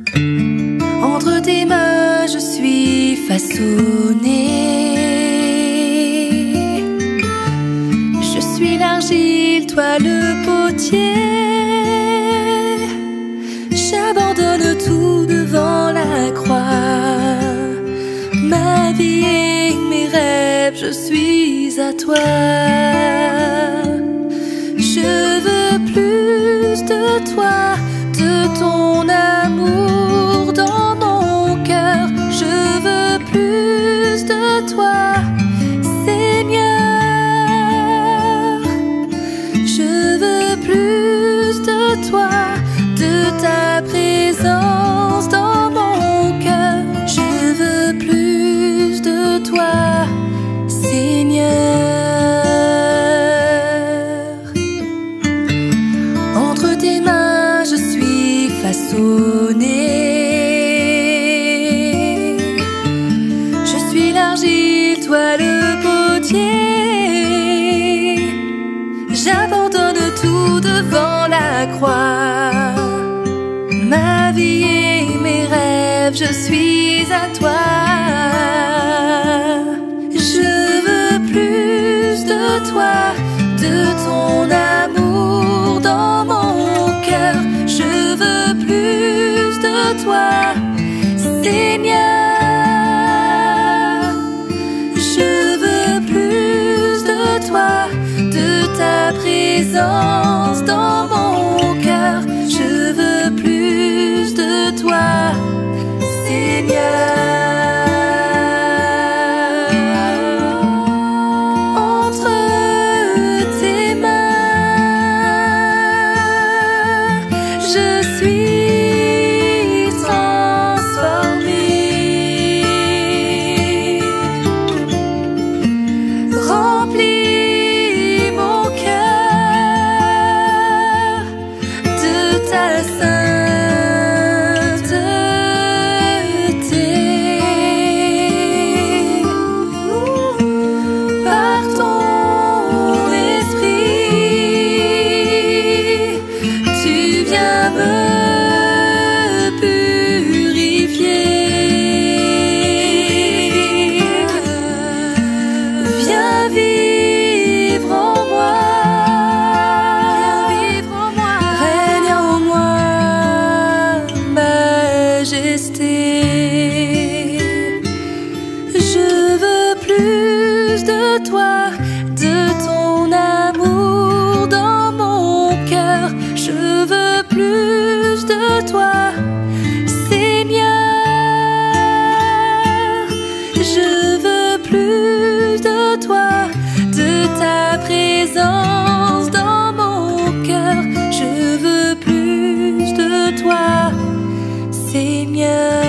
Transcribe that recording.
Entre tes mains je suis façonnée. Je suis l'argile, toi le potier. J'abandonne tout devant la croix. Ma vie et mes rêves, je suis à toi. Je veux plus de toi, de ton amour dans mon cœur. Je veux plus de toi, Seigneur. Je veux plus de toi, de ta présence dans mon cœur. Je veux plus de toi, Seigneur. Entre tes mains je suis façonnée. Je suis l'argile, toi le potier. J'abandonne tout devant la croix. Ma vie et mes rêves, je suis à toi. Je veux plus de toi, de ton amour dans mon cœur. Je veux plus de toi, Seigneur. Je veux plus de toi, de ta présence dans mon cœur. Je veux plus de toi, Seigneur. Entre tes mains, je suis transformée. Remplis mon cœur de ta sainteté. Par ton esprit, tu viens me purifier. Viens vivre en moi, règne en moi, majesté. Je veux plus de toi, de ton amour dans mon cœur. Je veux plus de toi, Seigneur. Je veux plus de toi, de ta présence dans mon cœur. Je veux plus de toi, Seigneur.